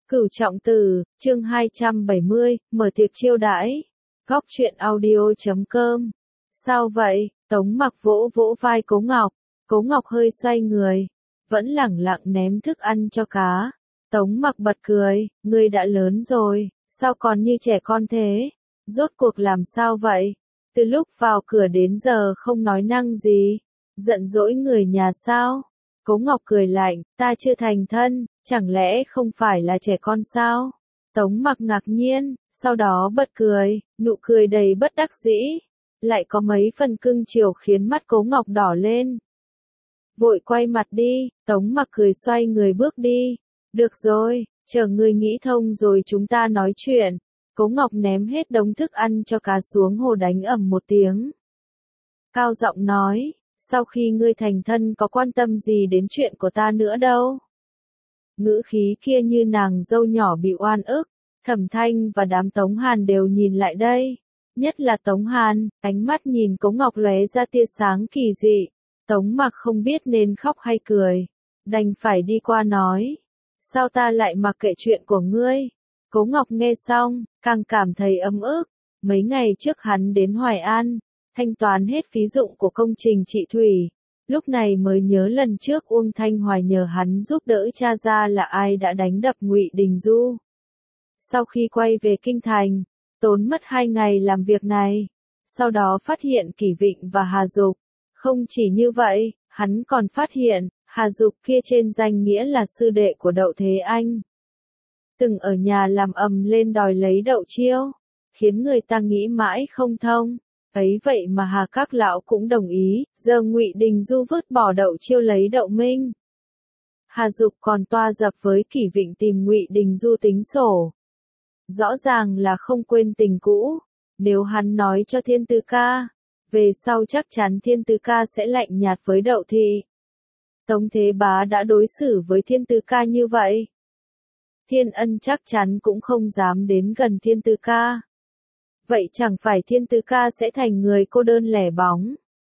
Cửu Trọng Tử, chương 270, mở tiệc chiêu đãi. Góc truyện audio.com. Sao vậy? Tống Mặc vỗ vỗ vai Cố Ngọc. Cố Ngọc hơi xoay người, vẫn lẳng lặng ném thức ăn cho cá. Tống Mặc bật cười, ngươi đã lớn rồi, sao còn như trẻ con thế? Rốt cuộc làm sao vậy? Từ lúc vào cửa đến giờ không nói năng gì. Giận dỗi người nhà sao? Cố Ngọc cười lạnh, ta chưa thành thân, chẳng lẽ không phải là trẻ con sao? Tống Mặc ngạc nhiên, sau đó bật cười, nụ cười đầy bất đắc dĩ. Lại có mấy phần cưng chiều khiến mắt Cố Ngọc đỏ lên. Vội quay mặt đi, Tống Mặc cười xoay người bước đi. Được rồi, chờ ngươi nghĩ thông rồi chúng ta nói chuyện. Cố Ngọc ném hết đống thức ăn cho cá xuống hồ đánh ầm một tiếng. Cao giọng nói, sau khi ngươi thành thân có quan tâm gì đến chuyện của ta nữa đâu. Ngữ khí kia như nàng dâu nhỏ bị oan ức. Thẩm Thanh và đám Tống Hàn đều nhìn lại đây. Nhất là Tống Hàn, ánh mắt nhìn Cố Ngọc lóe ra tia sáng kỳ dị. Tống Mặc không biết nên khóc hay cười. Đành phải đi qua nói. Sao ta lại mặc kệ chuyện của ngươi? Cố Ngọc nghe xong, càng cảm thấy ấm ức. Mấy ngày trước hắn đến Hoài An, thanh toán hết phí dụng của công trình trị thủy. Lúc này mới nhớ lần trước Uông Thanh Hoài nhờ hắn giúp đỡ tra ra là ai đã đánh đập Ngụy Đình Du. Sau khi quay về Kinh Thành, tốn mất 2 ngày làm việc này. Sau đó phát hiện Kỷ Vịnh và Hà Dục. Không chỉ như vậy, hắn còn phát hiện, Hà Dục kia trên danh nghĩa là sư đệ của Đậu Thế Anh. Từng ở nhà làm ầm lên đòi lấy Đậu Chiêu, khiến người ta nghĩ mãi không thông. Ấy vậy mà Hà các lão cũng đồng ý, giờ Ngụy Đình Du vứt bỏ Đậu Chiêu lấy Đậu Minh. Hà Dục còn toa dập với Kỷ Vịnh tìm Ngụy Đình Du tính sổ. Rõ ràng là không quên tình cũ. Nếu hắn nói cho Thiên Tư Ca, về sau chắc chắn Thiên Tư Ca sẽ lạnh nhạt với Đậu Thị. Tống Thế Bá đã đối xử với Thiên Tư Ca như vậy. Thiên Ân chắc chắn cũng không dám đến gần Thiên Tư Ca. Vậy chẳng phải Thiên Tư Ca sẽ thành người cô đơn lẻ bóng.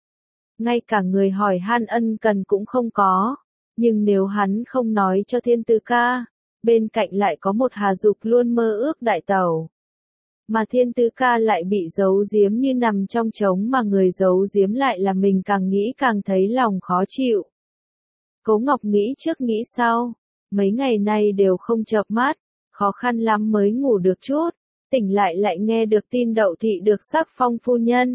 Ngay cả người hỏi han ân cần cũng không có. Nhưng nếu hắn không nói cho Thiên Tư Ca, bên cạnh lại có một Hà Dục luôn mơ ước đại tẩu. Mà Thiên Tư Ca lại bị giấu giếm như nằm trong trống mà người giấu giếm lại là mình, càng nghĩ càng thấy lòng khó chịu. Cố Ngọc nghĩ trước nghĩ sau. Mấy ngày nay đều không chợp mắt, khó khăn lắm mới ngủ được chút. Tỉnh lại nghe được tin Đậu Thị được sắc phong phu nhân.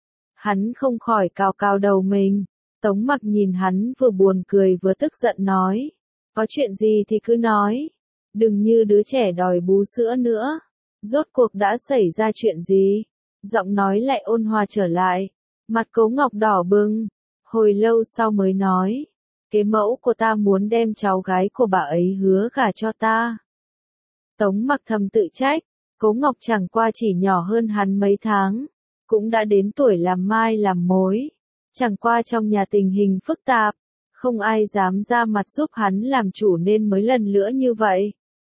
Hắn không khỏi cào cào đầu mình. Tống Mặc nhìn hắn vừa buồn cười vừa tức giận nói. Có chuyện gì thì cứ nói. Đừng như đứa trẻ đòi bú sữa nữa. Rốt cuộc đã xảy ra chuyện gì? Giọng nói lại ôn hòa trở lại. Mặt Cố Ngọc đỏ bừng. Hồi lâu sau mới nói. Kế mẫu của ta muốn đem cháu gái của bà ấy hứa gả cho ta. Tống Mặc thầm tự trách. Cố Ngọc chẳng qua chỉ nhỏ hơn hắn mấy tháng. Cũng đã đến tuổi làm mai làm mối. Chẳng qua trong nhà tình hình phức tạp. Không ai dám ra mặt giúp hắn làm chủ nên mới lần nữa như vậy.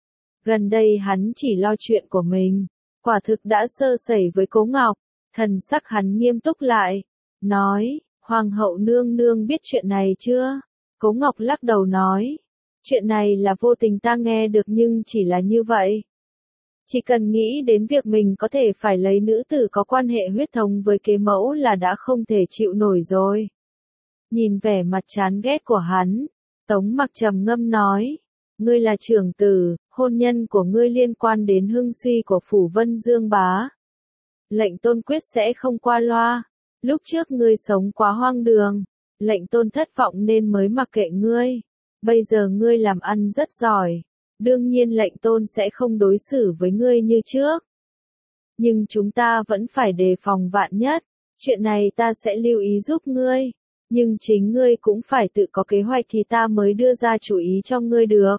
Gần đây hắn chỉ lo chuyện của mình. Quả thực đã sơ sẩy với Cố Ngọc. Thần sắc hắn nghiêm túc lại. Nói, Hoàng hậu nương nương biết chuyện này chưa? Cố Ngọc lắc đầu nói. Chuyện này là vô tình ta nghe được nhưng chỉ là như vậy. Chỉ cần nghĩ đến việc mình có thể phải lấy nữ tử có quan hệ huyết thống với kế mẫu là đã không thể chịu nổi rồi. Nhìn vẻ mặt chán ghét của hắn, Tống Mặc trầm ngâm nói. Ngươi là trưởng tử, hôn nhân của ngươi liên quan đến hưng suy của phủ Vân Dương Bá. Lệnh tôn quyết sẽ không qua loa. Lúc trước ngươi sống quá hoang đường. Lệnh tôn thất vọng nên mới mặc kệ ngươi. Bây giờ ngươi làm ăn rất giỏi. Đương nhiên lệnh tôn sẽ không đối xử với ngươi như trước. Nhưng chúng ta vẫn phải đề phòng vạn nhất. Chuyện này ta sẽ lưu ý giúp ngươi. Nhưng chính ngươi cũng phải tự có kế hoạch thì ta mới đưa ra chủ ý cho ngươi được.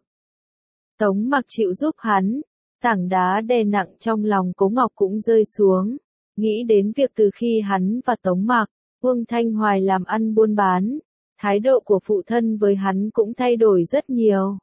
Tống Mặc chịu giúp hắn. Tảng đá đè nặng trong lòng Cố Ngọc cũng rơi xuống. Nghĩ đến việc từ khi hắn và Tống Mặc, Uông Thanh Hoài làm ăn buôn bán. Thái độ của phụ thân với hắn cũng thay đổi rất nhiều.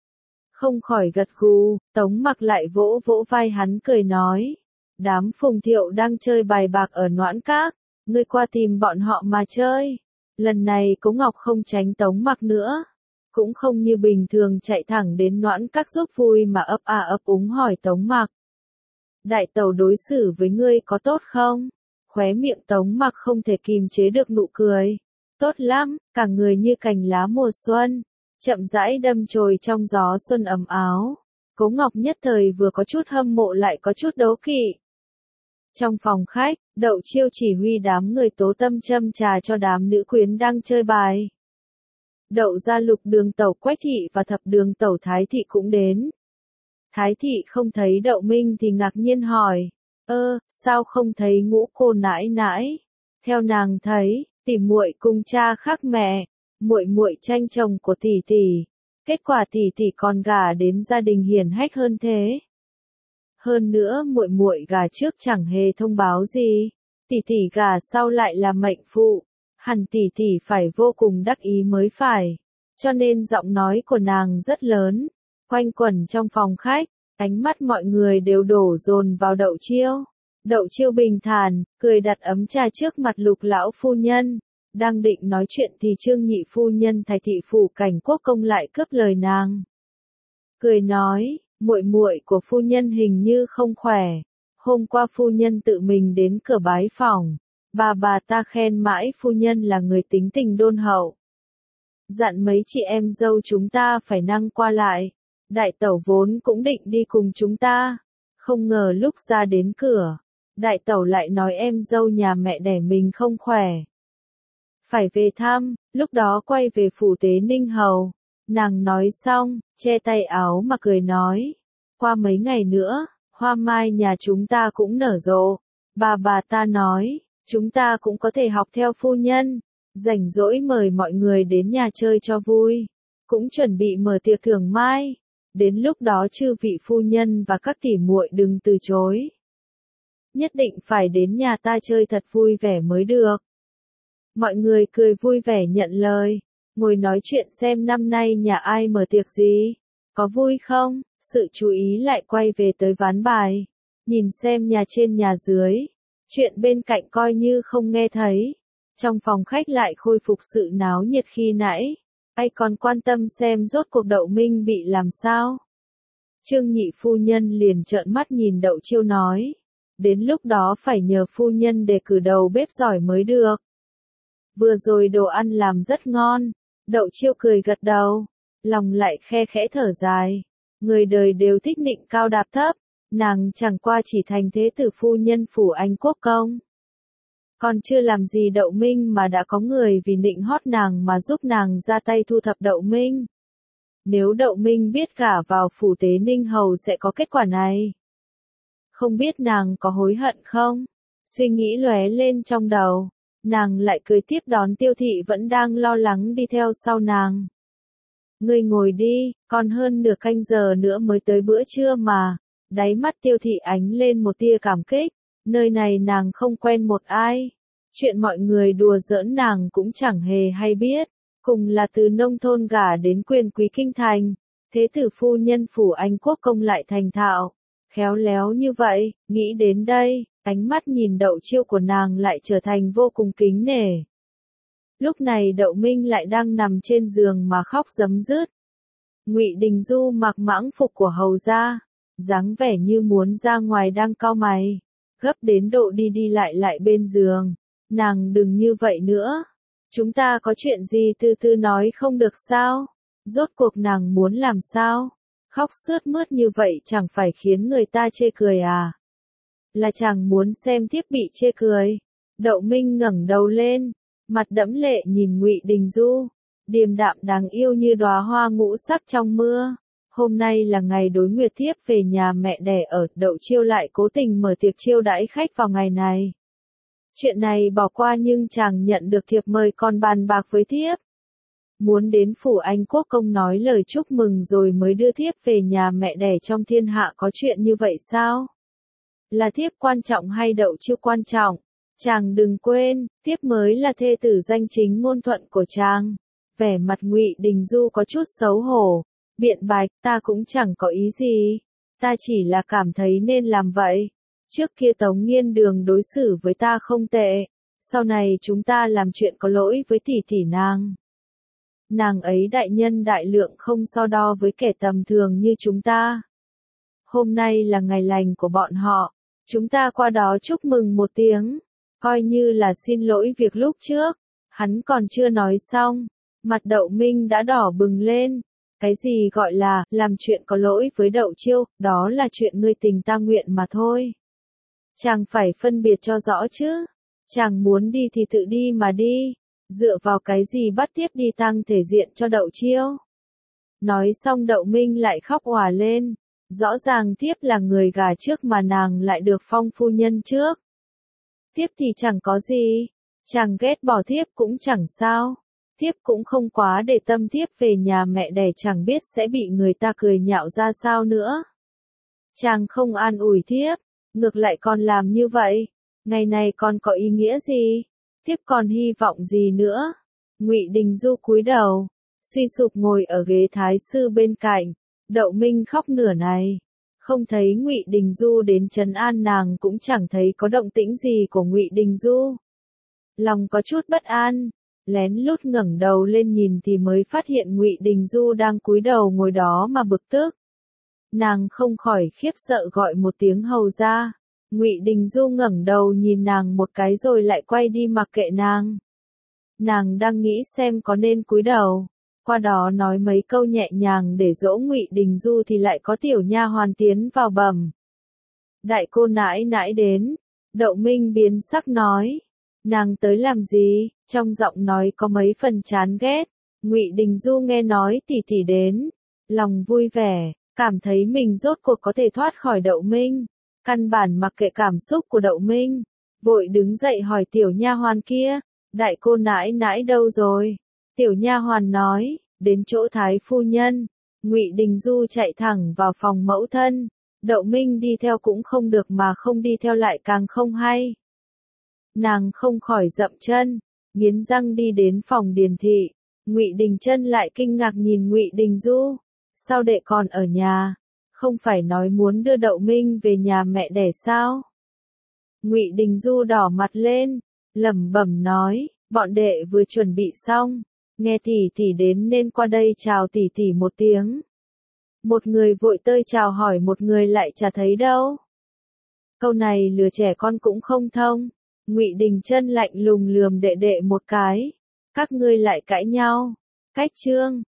Không khỏi gật gù, Tống Mặc lại vỗ vỗ vai hắn cười nói. Đám Phùng Thiệu đang chơi bài bạc ở Noãn Các, ngươi qua tìm bọn họ mà chơi. Lần này Cố Ngọc không tránh Tống Mặc nữa. cũng không như bình thường chạy thẳng đến Noãn Các giúp vui mà ấp a ấp úng hỏi Tống Mặc. Đại tẩu đối xử với ngươi có tốt không? Khóe miệng Tống Mặc không thể kìm chế được nụ cười. Tốt lắm, cả người như cành lá mùa xuân, chậm rãi đâm chồi trong gió xuân ấm áo. Cố Ngọc nhất thời vừa có chút hâm mộ lại có chút đố kỵ. Trong phòng khách, Đậu Chiêu chỉ huy đám người tố tâm châm trà cho đám nữ quyến đang chơi bài. Đậu gia Lục Đường tẩu Quách thị và Thập Đường tẩu Thái thị cũng đến. Thái thị không thấy Đậu Minh thì ngạc nhiên hỏi, sao không thấy Ngũ cô nãi nãi? Theo nàng thấy, tỷ muội cùng cha khác mẹ, muội muội tranh chồng của tỷ tỷ, kết quả tỷ tỷ còn gả đến gia đình hiển hách hơn thế. Hơn nữa muội muội gả trước chẳng hề thông báo gì, tỷ tỷ gả sau lại là mệnh phụ, hẳn tỷ tỷ phải vô cùng đắc ý mới phải. Cho nên giọng nói của nàng rất lớn, quanh quẩn trong phòng khách, ánh mắt mọi người đều đổ dồn vào Đậu Chiêu. Đậu Chiêu bình thản, cười đặt ấm trà trước mặt Lục lão phu nhân, đang định nói chuyện thì Trương nhị phu nhân Thái thị phủ Cảnh Quốc công lại cướp lời nàng. Cười nói, muội muội của phu nhân hình như không khỏe, hôm qua phu nhân tự mình đến cửa bái phỏng, bà ta khen mãi phu nhân là người tính tình đôn hậu. Dặn mấy chị em dâu chúng ta phải năng qua lại, đại tẩu vốn cũng định đi cùng chúng ta, không ngờ lúc ra đến cửa, đại tẩu lại nói em dâu nhà mẹ đẻ mình không khỏe. Phải về thăm, lúc đó quay về phủ Tế Ninh Hầu, nàng nói xong, che tay áo mà cười nói, qua mấy ngày nữa, hoa mai nhà chúng ta cũng nở rộ, bà ta nói, chúng ta cũng có thể học theo phu nhân, rảnh rỗi mời mọi người đến nhà chơi cho vui, cũng chuẩn bị mở tiệc thưởng mai, đến lúc đó chư vị phu nhân và các tỷ muội đừng từ chối. Nhất định phải đến nhà ta chơi thật vui vẻ mới được. Mọi người cười vui vẻ nhận lời, ngồi nói chuyện xem năm nay nhà ai mở tiệc gì, có vui không, sự chú ý lại quay về tới ván bài, nhìn xem nhà trên nhà dưới, chuyện bên cạnh coi như không nghe thấy, trong phòng khách lại khôi phục sự náo nhiệt khi nãy, ai còn quan tâm xem rốt cuộc Đậu Minh bị làm sao. Trương nhị phu nhân liền trợn mắt nhìn Đậu Chiêu nói, đến lúc đó phải nhờ phu nhân đề cử đầu bếp giỏi mới được. Vừa rồi đồ ăn làm rất ngon, Đậu Chiêu cười gật đầu, lòng lại khe khẽ thở dài, người đời đều thích nịnh cao đạp thấp, nàng chẳng qua chỉ thành thế tử phu nhân phủ Anh Quốc công. Còn chưa làm gì Đậu Minh mà đã có người vì nịnh hót nàng mà giúp nàng ra tay thu thập Đậu Minh. Nếu Đậu Minh biết gả vào phủ Tế Ninh Hầu sẽ có kết quả này. Không biết nàng có hối hận không? Suy nghĩ lóe lên trong đầu, nàng lại cười tiếp đón Tiêu thị vẫn đang lo lắng đi theo sau nàng. Ngươi ngồi đi, còn hơn nửa canh giờ nữa mới tới bữa trưa mà. Đáy mắt Tiêu thị ánh lên một tia cảm kích, nơi này nàng không quen một ai. Chuyện mọi người đùa giỡn nàng cũng chẳng hề hay biết, cùng là từ nông thôn gả đến quyền quý kinh thành, thế tử phu nhân phủ Anh Quốc công lại thành thạo, khéo léo như vậy, nghĩ đến đây, ánh mắt nhìn Đậu Chiêu của nàng lại trở thành vô cùng kính nể. Lúc này Đậu Minh lại đang nằm trên giường mà khóc rấm rứt. Ngụy Đình Du mặc mãng phục của hầu gia, dáng vẻ như muốn ra ngoài đang cau mày, gấp đến độ đi đi lại bên giường. Nàng đừng như vậy nữa. Chúng ta có chuyện gì từ từ nói không được sao? Rốt cuộc nàng muốn làm sao? Khóc sướt mướt như vậy chẳng phải khiến người ta chê cười à? Là chàng muốn xem tiếp bị chê cười. Đậu Minh ngẩng đầu lên, mặt đẫm lệ nhìn Ngụy Đình Du, điềm đạm đáng yêu như đóa hoa ngũ sắc trong mưa. Hôm nay là ngày đối nguyệt thiếp về nhà mẹ đẻ ở, Đậu Chiêu lại cố tình mở tiệc chiêu đãi khách vào ngày này. Chuyện này bỏ qua nhưng chàng nhận được thiệp mời còn bàn bạc với thiếp. Muốn đến phủ Anh Quốc công nói lời chúc mừng rồi mới đưa thiếp về nhà mẹ đẻ trong thiên hạ, có chuyện như vậy sao? Là thiếp quan trọng hay Đậu Chiêu quan trọng? Chàng đừng quên, thiếp mới là thê tử danh chính ngôn thuận của chàng. Vẻ mặt Ngụy Đình Du có chút xấu hổ, biện bạch, ta cũng chẳng có ý gì, ta chỉ là cảm thấy nên làm vậy. Trước kia Tống Nghiên Đường đối xử với ta không tệ, sau này chúng ta làm chuyện có lỗi với tỷ tỷ nàng. Nàng ấy đại nhân đại lượng không so đo với kẻ tầm thường như chúng ta. Hôm nay là ngày lành của bọn họ, chúng ta qua đó chúc mừng một tiếng, coi như là xin lỗi việc lúc trước. Hắn còn chưa nói xong, mặt Đậu Minh đã đỏ bừng lên. Cái gì gọi là làm chuyện có lỗi với Đậu Chiêu, đó là chuyện ngươi tình ta nguyện mà thôi. Chàng phải phân biệt cho rõ chứ. Chàng muốn đi thì tự đi mà đi, dựa vào cái gì bắt tiếp đi tăng thể diện cho Đậu Chiêu. Nói xong Đậu Minh lại khóc òa lên. Rõ ràng thiếp là người gà trước mà nàng lại được phong phu nhân trước. Thiếp thì chẳng có gì, chàng ghét bỏ thiếp cũng chẳng sao. Thiếp cũng không quá để tâm thiếp về nhà mẹ đẻ chẳng biết sẽ bị người ta cười nhạo ra sao nữa. Chàng không an ủi thiếp, ngược lại còn làm như vậy. Ngày này còn có ý nghĩa gì? Thiếp còn hy vọng gì nữa? Ngụy Đình Du cúi đầu, suy sụp ngồi ở ghế thái sư bên cạnh. Đậu Minh khóc nửa này, không thấy Ngụy Đình Du đến trấn an nàng cũng chẳng thấy có động tĩnh gì của Ngụy Đình Du. Lòng có chút bất an, lén lút ngẩng đầu lên nhìn thì mới phát hiện Ngụy Đình Du đang cúi đầu ngồi đó mà bực tức. Nàng không khỏi khiếp sợ gọi một tiếng hầu ra. Ngụy Đình Du ngẩng đầu nhìn nàng một cái rồi lại quay đi mặc kệ nàng. Nàng đang nghĩ xem có nên cúi đầu, qua đó nói mấy câu nhẹ nhàng để dỗ Ngụy Đình Du thì lại có tiểu nha hoàn tiến vào bẩm. Đại cô nãi nãi đến. Đậu Minh biến sắc nói. Nàng tới làm gì? Trong giọng nói có mấy phần chán ghét. Ngụy Đình Du nghe nói tỷ tỷ đến, lòng vui vẻ, cảm thấy mình rốt cuộc có thể thoát khỏi Đậu Minh. Căn bản mặc kệ cảm xúc của Đậu Minh, vội đứng dậy hỏi tiểu nha hoàn kia, đại cô nãi nãi đâu rồi? Tiểu nha hoàn nói, đến chỗ thái phu nhân. Ngụy Đình Du chạy thẳng vào phòng mẫu thân. Đậu Minh đi theo cũng không được mà không đi theo lại càng không hay. Nàng không khỏi dậm chân, nghiến răng đi đến phòng Điền thị. Ngụy Đình Chân lại kinh ngạc nhìn Ngụy Đình Du, sao đệ còn ở nhà? Không phải nói muốn đưa Đậu Minh về nhà mẹ đẻ sao? Ngụy Đình Du đỏ mặt lên, lẩm bẩm nói, bọn đệ vừa chuẩn bị xong, nghe tỷ tỷ đến nên qua đây chào tỷ tỷ một tiếng. Một người vội tơi chào hỏi một người lại chả thấy đâu. Câu này lừa trẻ con cũng không thông. Ngụy Đình Chân lạnh lùng lườm đệ đệ một cái. Các ngươi lại cãi nhau. Cách chương